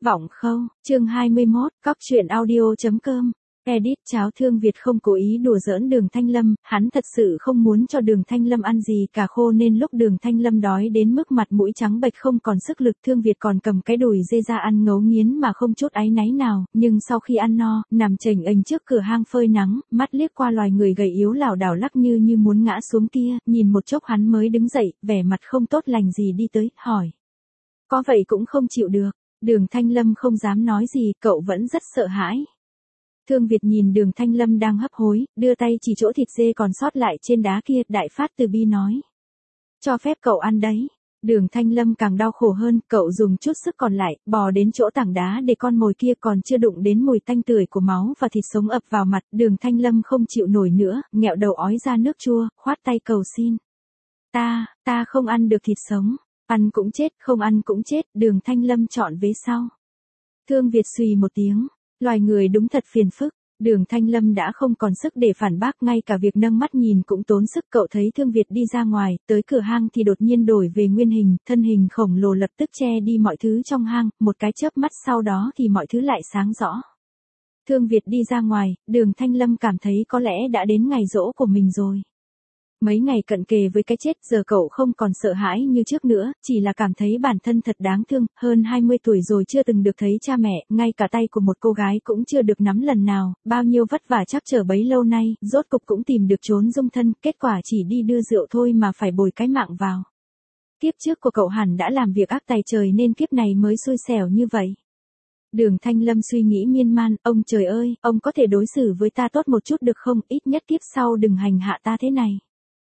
Vọng Khâu, chương 21, cóc truyện audio.com. Edit. Cháo. Thương Việt không cố ý đùa giỡn Đường Thanh Lâm, hắn thật sự không muốn cho Đường Thanh Lâm ăn gì cả khô, nên lúc Đường Thanh Lâm đói đến mức mặt mũi trắng bệch không còn sức lực, Thương Việt còn cầm cái đùi dê ra ăn ngấu nghiến mà không chút áy náy nào, nhưng sau khi ăn no, nằm chềnh ênh trước cửa hang phơi nắng, mắt liếc qua loài người gầy yếu lảo đảo lắc như muốn ngã xuống kia, nhìn một chốc hắn mới đứng dậy, vẻ mặt không tốt lành gì đi tới, hỏi. Có vậy cũng không chịu được. Đường Thanh Lâm không dám nói gì, cậu vẫn rất sợ hãi. Thương Việt nhìn Đường Thanh Lâm đang hấp hối, đưa tay chỉ chỗ thịt dê còn sót lại trên đá kia, đại phát từ bi nói. Cho phép cậu ăn đấy. Đường Thanh Lâm càng đau khổ hơn, cậu dùng chút sức còn lại, bò đến chỗ tảng đá để con mồi kia còn chưa đụng đến mùi tanh tưởi của máu và thịt sống ập vào mặt, Đường Thanh Lâm không chịu nổi nữa, nghẹo đầu ói ra nước chua, khoát tay cầu xin. Ta không ăn được thịt sống. Ăn cũng chết, không ăn cũng chết, Đường Thanh Lâm chọn vế sau. Thương Việt xùy một tiếng, loài người đúng thật phiền phức. Đường Thanh Lâm đã không còn sức để phản bác, ngay cả việc nâng mắt nhìn cũng tốn sức. Cậu thấy Thương Việt đi ra ngoài, tới cửa hang thì đột nhiên đổi về nguyên hình, thân hình khổng lồ lập tức che đi mọi thứ trong hang, một cái chớp mắt sau đó thì mọi thứ lại sáng rõ. Thương Việt đi ra ngoài, Đường Thanh Lâm cảm thấy có lẽ đã đến ngày giỗ của mình rồi. Mấy ngày cận kề với cái chết, giờ cậu không còn sợ hãi như trước nữa, chỉ là cảm thấy bản thân thật đáng thương, hơn 20 tuổi rồi chưa từng được thấy cha mẹ, ngay cả tay của một cô gái cũng chưa được nắm lần nào, bao nhiêu vất vả trắc trở bấy lâu nay, rốt cục cũng tìm được chốn dung thân, kết quả chỉ đi đưa rượu thôi mà phải bồi cái mạng vào. Kiếp trước của cậu hẳn đã làm việc ác tày trời nên kiếp này mới xui xẻo như vậy. Đường Thanh Lâm suy nghĩ miên man, ông trời ơi, ông có thể đối xử với ta tốt một chút được không, ít nhất kiếp sau đừng hành hạ ta thế này.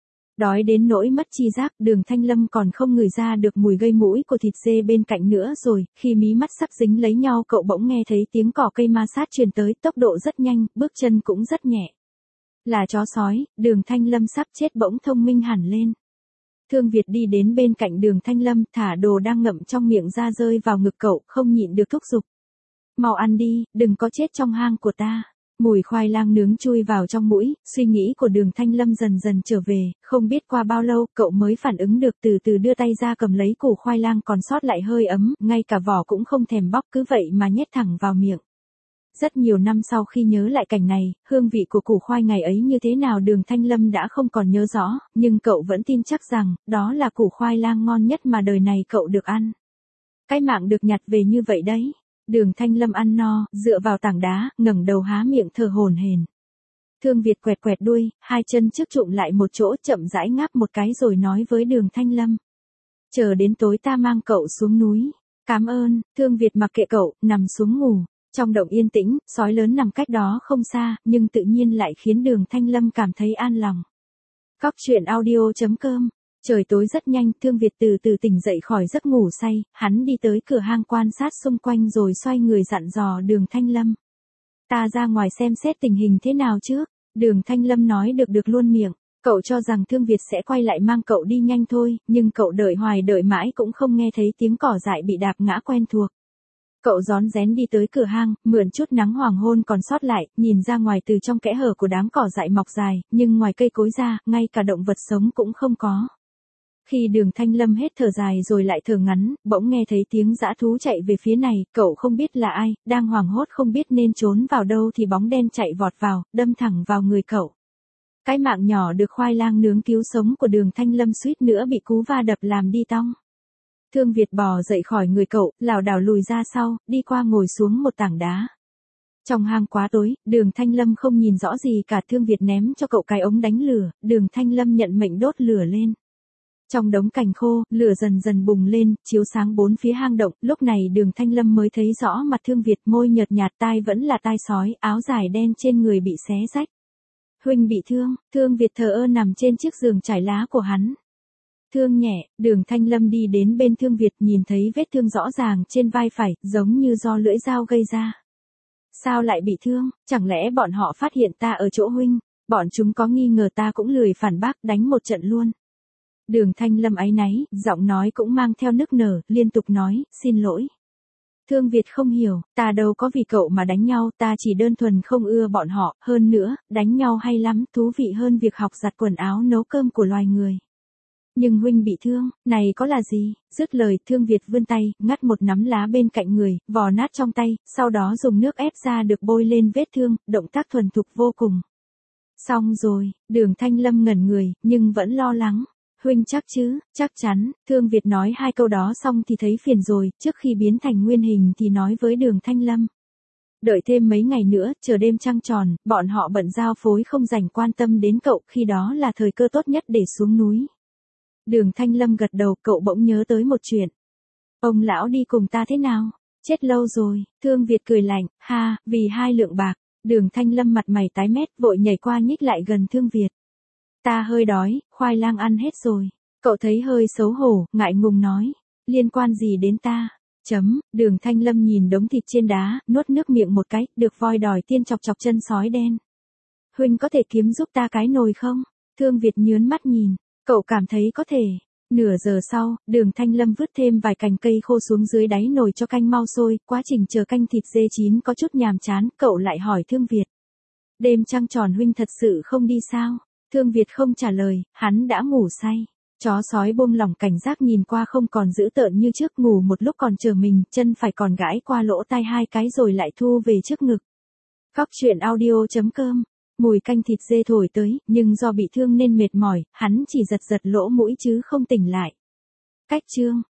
Đói đến nỗi mất chi giác, Đường Thanh Lâm còn không ngửi ra được mùi gây mũi của thịt dê bên cạnh nữa rồi, khi mí mắt sắp dính lấy nhau cậu bỗng nghe thấy tiếng cỏ cây ma sát truyền tới, tốc độ rất nhanh, bước chân cũng rất nhẹ. Là chó sói, Đường Thanh Lâm sắp chết bỗng thông minh hẳn lên. Thương Việt đi đến bên cạnh Đường Thanh Lâm, thả đồ đang ngậm trong miệng ra rơi vào ngực cậu, không nhịn được thúc giục. Mau ăn đi, đừng có chết trong hang của ta. Mùi khoai lang nướng chui vào trong mũi, suy nghĩ của Đường Thanh Lâm dần dần trở về, không biết qua bao lâu cậu mới phản ứng được, từ từ đưa tay ra cầm lấy củ khoai lang còn sót lại hơi ấm, ngay cả vỏ cũng không thèm bóc, cứ vậy mà nhét thẳng vào miệng. Rất nhiều năm sau khi nhớ lại cảnh này, hương vị của củ khoai ngày ấy như thế nào Đường Thanh Lâm đã không còn nhớ rõ, nhưng cậu vẫn tin chắc rằng, đó là củ khoai lang ngon nhất mà đời này cậu được ăn. Cái mạng được nhặt về như vậy đấy. Đường Thanh Lâm ăn no, dựa vào tảng đá, ngẩng đầu há miệng thở hổn hển. Thương Việt quẹt quẹt đuôi, hai chân trước chụm lại một chỗ, chậm rãi ngáp một cái rồi nói với Đường Thanh Lâm. Chờ đến tối ta mang cậu xuống núi. Cảm ơn. Thương Việt mặc kệ cậu, nằm xuống ngủ. Trong động yên tĩnh, sói lớn nằm cách đó không xa, nhưng tự nhiên lại khiến Đường Thanh Lâm cảm thấy an lòng. Cóc truyện audio.com. Trời tối rất nhanh, Thương Việt từ từ tỉnh dậy khỏi giấc ngủ say, hắn đi tới cửa hang quan sát xung quanh rồi xoay người dặn dò Đường Thanh Lâm. Ta ra ngoài xem xét tình hình thế nào trước. Đường Thanh Lâm nói được luôn miệng, cậu cho rằng Thương Việt sẽ quay lại mang cậu đi nhanh thôi, nhưng cậu đợi hoài đợi mãi cũng không nghe thấy tiếng cỏ dại bị đạp ngã quen thuộc. Cậu rón rén đi tới cửa hang, mượn chút nắng hoàng hôn còn sót lại, nhìn ra ngoài từ trong kẽ hở của đám cỏ dại mọc dài, nhưng ngoài cây cối ra, ngay cả động vật sống cũng không có. Khi Đường Thanh Lâm hết thở dài rồi lại thở ngắn, bỗng nghe thấy tiếng dã thú chạy về phía này, cậu không biết là ai, đang hoảng hốt không biết nên trốn vào đâu thì bóng đen chạy vọt vào, đâm thẳng vào người cậu. Cái mạng nhỏ được khoai lang nướng cứu sống của Đường Thanh Lâm suýt nữa bị cú va đập làm đi tong. Thương Việt bò dậy khỏi người cậu, lảo đảo lùi ra sau, đi qua ngồi xuống một tảng đá. Trong hang quá tối, Đường Thanh Lâm không nhìn rõ gì cả. Thương Việt ném cho cậu cái ống đánh lửa, Đường Thanh Lâm nhận mệnh đốt lửa lên. Trong đống cành khô, lửa dần dần bùng lên, chiếu sáng bốn phía hang động, lúc này Đường Thanh Lâm mới thấy rõ mặt Thương Việt, môi nhợt nhạt, tai vẫn là tai sói, áo dài đen trên người bị xé rách. Huynh bị thương. Thương Việt thờ ơ nằm trên chiếc giường trải lá của hắn. Thương nhẹ. Đường Thanh Lâm đi đến bên Thương Việt, nhìn thấy vết thương rõ ràng trên vai phải, giống như do lưỡi dao gây ra. Sao lại bị thương? Chẳng lẽ bọn họ phát hiện ta ở chỗ huynh? Bọn chúng có nghi ngờ ta cũng lười phản bác, đánh một trận luôn. Đường Thanh Lâm áy náy, giọng nói cũng mang theo nức nở, liên tục nói, xin lỗi. Thương Việt không hiểu, ta đâu có vì cậu mà đánh nhau, ta chỉ đơn thuần không ưa bọn họ, hơn nữa, đánh nhau hay lắm, thú vị hơn việc học giặt quần áo nấu cơm của loài người. Nhưng huynh bị thương, này có là gì? Dứt lời, Thương Việt vươn tay, ngắt một nắm lá bên cạnh người, vò nát trong tay, sau đó dùng nước ép ra được bôi lên vết thương, động tác thuần thục vô cùng. Xong rồi, Đường Thanh Lâm ngẩn người, nhưng vẫn lo lắng. Huynh chắc chứ? Chắc chắn. Thương Việt nói hai câu đó xong thì thấy phiền rồi, trước khi biến thành nguyên hình thì nói với Đường Thanh Lâm. Đợi thêm mấy ngày nữa, chờ đêm trăng tròn, bọn họ bận giao phối không dành quan tâm đến cậu, khi đó là thời cơ tốt nhất để xuống núi. Đường Thanh Lâm gật đầu, cậu bỗng nhớ tới một chuyện. Ông lão đi cùng ta thế nào? Chết lâu rồi. Thương Việt cười lạnh, ha, vì 2 lượng bạc. Đường Thanh Lâm mặt mày tái mét, vội nhảy qua nhích lại gần Thương Việt. Ta hơi đói, khoai lang ăn hết rồi. Cậu thấy hơi xấu hổ, ngại ngùng nói. Liên quan gì đến ta? Đường Thanh Lâm nhìn đống thịt trên đá, nuốt nước miệng một cái, được voi đòi tiên chọc chọc chân sói đen. Huynh có thể kiếm giúp ta cái nồi không? Thương Việt nhướn mắt nhìn, cậu cảm thấy có thể. Nửa giờ sau, Đường Thanh Lâm vứt thêm vài cành cây khô xuống dưới đáy nồi cho canh mau sôi, quá trình chờ canh thịt dê chín có chút nhàm chán, cậu lại hỏi Thương Việt. Đêm trăng tròn huynh thật sự không đi sao? Thương Việt không trả lời, hắn đã ngủ say. Chó sói buông lỏng cảnh giác nhìn qua không còn dữ tợn như trước, ngủ một lúc còn chờ mình, chân phải còn gãi qua lỗ tai 2 cái rồi lại thu về trước ngực. Góc truyện audio.com. Mùi canh thịt dê thổi tới, nhưng do bị thương nên mệt mỏi, hắn chỉ giật giật lỗ mũi chứ không tỉnh lại. Cách chương